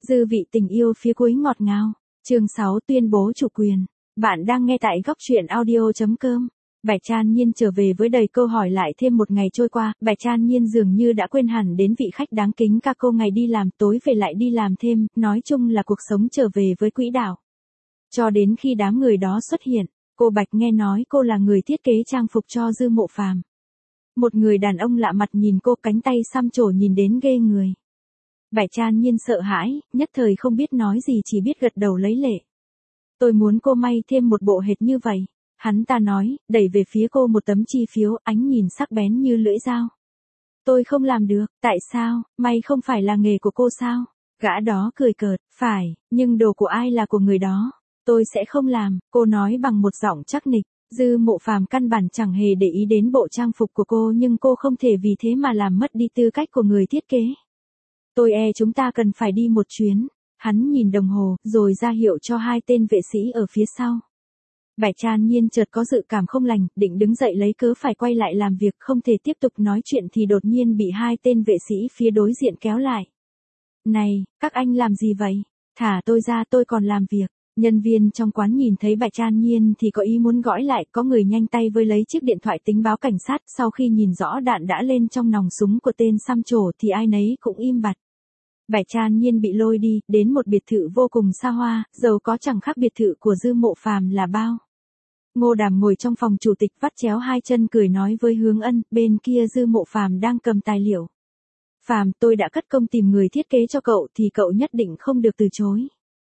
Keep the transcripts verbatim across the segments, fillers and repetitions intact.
Dư vị tình yêu phía cuối ngọt ngào. Chương sáu tuyên bố chủ quyền. Bạn đang nghe tại góc truyện audio chấm com. Bạch Trăn Nhiên trở về với đầy câu hỏi lại thêm một ngày trôi qua, Bạch Trăn Nhiên dường như đã quên hẳn đến vị khách đáng kính ca cô ngày đi làm tối về lại đi làm thêm, nói chung là cuộc sống trở về với quỹ đạo. Cho đến khi đám người đó xuất hiện, cô Bạch nghe nói cô là người thiết kế trang phục cho Dư Mộ Phàm. Một người đàn ông lạ mặt nhìn cô, cánh tay xăm trổ nhìn đến ghê người. Bạch Trăn Nhiên sợ hãi, nhất thời không biết nói gì, chỉ biết gật đầu lấy lệ. Tôi muốn cô may thêm một bộ hệt như vậy. Hắn ta nói, đẩy về phía cô một tấm chi phiếu, ánh nhìn sắc bén như lưỡi dao. Tôi không làm được, tại sao, may không phải là nghề của cô sao? Gã đó cười cợt, phải, nhưng đồ của ai là của người đó. Tôi sẽ không làm, cô nói bằng một giọng chắc nịch. Dư Mộ Phàm căn bản chẳng hề để ý đến bộ trang phục của cô, nhưng cô không thể vì thế mà làm mất đi tư cách của người thiết kế. Tôi e chúng ta cần phải đi một chuyến. Hắn nhìn đồng hồ, rồi ra hiệu cho hai tên vệ sĩ ở phía sau. Bạch Trăn Nhiên chợt có dự cảm không lành, định đứng dậy lấy cớ phải quay lại làm việc, không thể tiếp tục nói chuyện thì đột nhiên bị hai tên vệ sĩ phía đối diện kéo lại. Này, các anh làm gì vậy? Thả tôi ra, tôi còn làm việc. Nhân viên trong quán nhìn thấy Bạch Trăn Nhiên thì có ý muốn gõi lại, có người nhanh tay với lấy chiếc điện thoại tính báo cảnh sát, sau khi nhìn rõ đạn đã lên trong nòng súng của tên xăm trổ thì ai nấy cũng im bặt. Bạch Trăn Nhiên bị lôi đi, đến một biệt thự vô cùng xa hoa, giàu có chẳng khác biệt thự của Dư Mộ Phàm là bao. Ngô Đàm ngồi trong phòng chủ tịch vắt chéo hai chân cười nói với Hướng Ân, bên kia Dư Mộ Phàm đang cầm tài liệu. Phàm, tôi đã cất công tìm người thiết kế cho cậu thì cậu nhất định không được từ chối.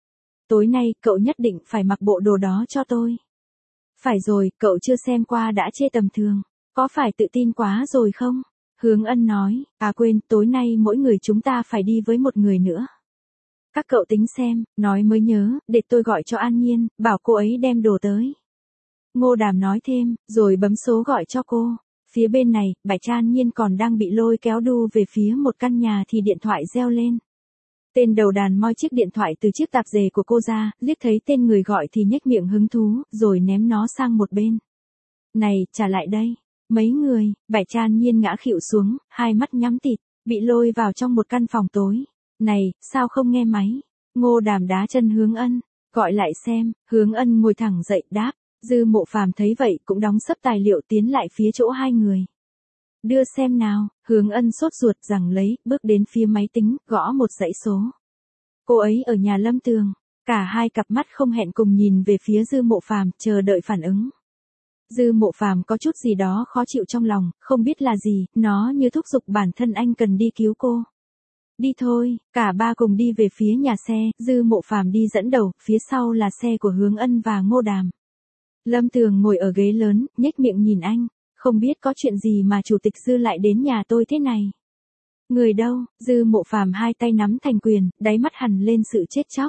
Tối nay, cậu nhất định phải mặc bộ đồ đó cho tôi. Phải rồi, cậu chưa xem qua đã chê tầm thường. Có phải tự tin quá rồi không? Hướng Ân nói, à quên, tối nay mỗi người chúng ta phải đi với một người nữa. Các cậu tính xem, nói mới nhớ, để tôi gọi cho An Nhiên, bảo cô ấy đem đồ tới. Ngô Đàm nói thêm, rồi bấm số gọi cho cô. Phía bên này, Bạch Trăn Nhiên còn đang bị lôi kéo đu về phía một căn nhà thì điện thoại reo lên. Tên đầu đàn moi chiếc điện thoại từ chiếc tạp dề của cô ra, liếc thấy tên người gọi thì nhếch miệng hứng thú, rồi ném nó sang một bên. Này, trả lại đây. Mấy người, Bạch Trăn Nhiên ngã khuỵu xuống, hai mắt nhắm tịt, bị lôi vào trong một căn phòng tối. Này, sao không nghe máy? Ngô Đàm đá chân Hướng Ân, gọi lại xem. Hướng Ân ngồi thẳng dậy đáp. Dư Mộ Phàm thấy vậy cũng đóng sấp tài liệu tiến lại phía chỗ hai người. Đưa xem nào. Hướng Ân sốt ruột rằng lấy, bước đến phía máy tính, gõ một dãy số. Cô ấy ở nhà Lâm Tường. Cả hai cặp mắt không hẹn cùng nhìn về phía Dư Mộ Phàm, chờ đợi phản ứng. Dư Mộ Phàm có chút gì đó khó chịu trong lòng, không biết là gì, nó như thúc giục bản thân anh cần đi cứu cô. Đi thôi, cả ba cùng đi về phía nhà xe, Dư Mộ Phàm đi dẫn đầu, phía sau là xe của Hướng Ân và Ngô Đàm. Lâm Tường ngồi ở ghế lớn, nhếch miệng nhìn anh, không biết có chuyện gì mà chủ tịch Dư lại đến nhà tôi thế này. Người đâu? Dư Mộ Phàm hai tay nắm thành quyền, đáy mắt hằn lên sự chết chóc.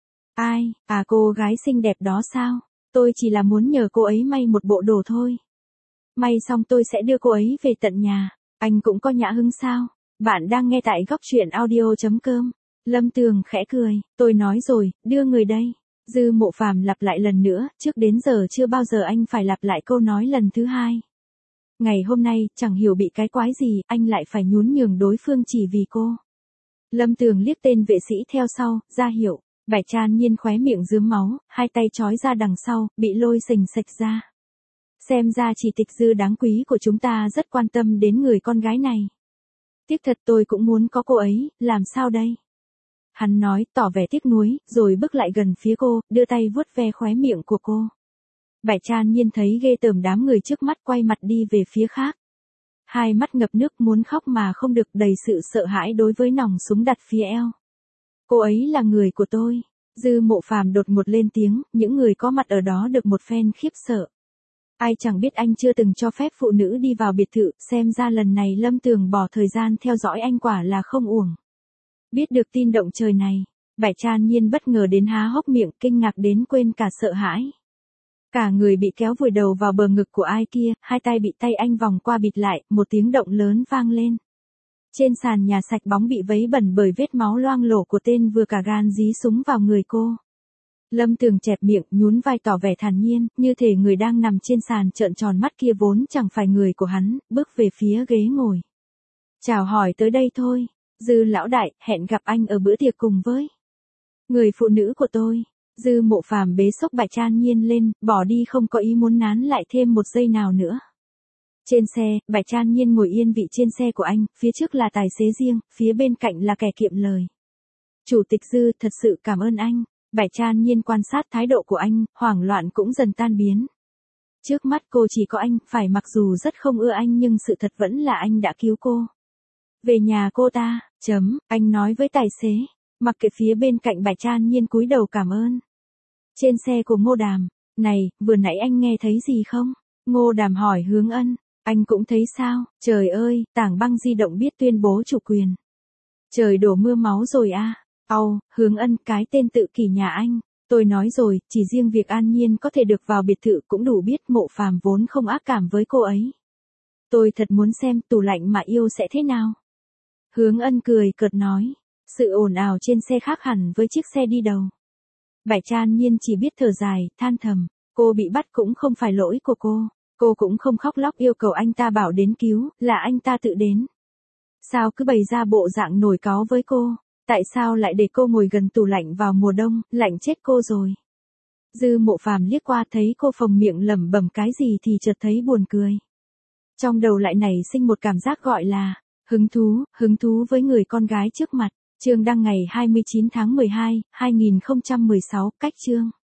Ai, à cô gái xinh đẹp đó sao? Tôi chỉ là muốn nhờ cô ấy may một bộ đồ thôi. May xong tôi sẽ đưa cô ấy về tận nhà. Anh cũng có nhã hứng sao? Bạn đang nghe tại góc truyện audio chấm com. Lâm Tường khẽ cười, tôi nói rồi, đưa người đây. Dư Mộ Phàm lặp lại lần nữa, trước đến giờ chưa bao giờ anh phải lặp lại câu nói lần thứ hai. Ngày hôm nay, chẳng hiểu bị cái quái gì, anh lại phải nhún nhường đối phương chỉ vì cô. Lâm Tường liếc tên vệ sĩ theo sau, ra hiệu. Bạch Trăn Nhiên khóe miệng rướm máu, hai tay trói ra đằng sau, bị lôi sình sạch ra. Xem ra chỉ tịch Dư đáng quý của chúng ta rất quan tâm đến người con gái này. Tiếc thật, tôi cũng muốn có cô ấy, làm sao đây? Hắn nói, tỏ vẻ tiếc nuối, rồi bước lại gần phía cô, đưa tay vuốt ve khóe miệng của cô. Bạch Trăn Nhiên thấy ghê tởm đám người trước mắt, quay mặt đi về phía khác. Hai mắt ngập nước muốn khóc mà không được, đầy sự sợ hãi đối với nòng súng đặt phía eo. Cô ấy là người của tôi. Dư Mộ Phàm đột ngột lên tiếng, những người có mặt ở đó được một phen khiếp sợ. Ai chẳng biết anh chưa từng cho phép phụ nữ đi vào biệt thự, xem ra lần này Lâm Tường bỏ thời gian theo dõi anh quả là không uổng. Biết được tin động trời này, Bạch Trăn Nhiên bất ngờ đến há hốc miệng, kinh ngạc đến quên cả sợ hãi. Cả người bị kéo vùi đầu vào bờ ngực của ai kia, hai tay bị tay anh vòng qua bịt lại, một tiếng động lớn vang lên. Trên sàn nhà sạch bóng bị vấy bẩn bởi vết máu loang lổ của tên vừa cả gan dí súng vào người cô. Lâm Tường chẹp miệng, nhún vai tỏ vẻ thản nhiên, như thể người đang nằm trên sàn trợn tròn mắt kia vốn chẳng phải người của hắn, bước về phía ghế ngồi. Chào hỏi tới đây thôi, Dư lão đại, hẹn gặp anh ở bữa tiệc cùng với. Người phụ nữ của tôi. Dư Mộ Phàm bế xốc Bạch Trăn Nhiên lên, bỏ đi không có ý muốn nán lại thêm một giây nào nữa. Trên xe, Bạch Trăn Nhiên ngồi yên vị trên xe của anh, phía trước là tài xế riêng, phía bên cạnh là kẻ kiệm lời. Chủ tịch Dư, thật sự cảm ơn anh. Bạch Trăn Nhiên quan sát thái độ của anh, hoảng loạn cũng dần tan biến. Trước mắt cô chỉ có anh, phải mặc dù rất không ưa anh nhưng sự thật vẫn là anh đã cứu cô. Về nhà cô ta, chấm, anh nói với tài xế, mặc kệ phía bên cạnh Bạch Trăn Nhiên cúi đầu cảm ơn. Trên xe của Ngô Đàm, này, vừa nãy anh nghe thấy gì không? Ngô Đàm hỏi Hướng Ân, anh cũng thấy sao? Trời ơi, tảng băng di động biết tuyên bố chủ quyền. Trời đổ mưa máu rồi à? Âu, Hướng Ân, cái tên tự kỷ nhà anh. Tôi nói rồi, chỉ riêng việc An Nhiên có thể được vào biệt thự cũng đủ biết Mộ Phàm vốn không ác cảm với cô ấy. Tôi thật muốn xem tủ lạnh mà yêu sẽ thế nào. Hướng Ân cười cợt nói, sự ồn ào trên xe khác hẳn với chiếc xe đi đầu. Bạch Trăn Nhiên chỉ biết thở dài, than thầm, cô bị bắt cũng không phải lỗi của cô, cô cũng không khóc lóc yêu cầu anh ta bảo đến cứu, là anh ta tự đến. Sao cứ bày ra bộ dạng nổi cáu với cô? Tại sao lại để cô ngồi gần tủ lạnh vào mùa đông, lạnh chết cô rồi. Dư Mộ Phàm liếc qua thấy cô phồng miệng lẩm bẩm cái gì thì chợt thấy buồn cười. Trong đầu lại nảy sinh một cảm giác gọi là hứng thú, hứng thú với người con gái trước mặt. Chương đăng ngày hai mươi chín tháng mười hai, hai nghìn không trăm mười sáu, cách chương.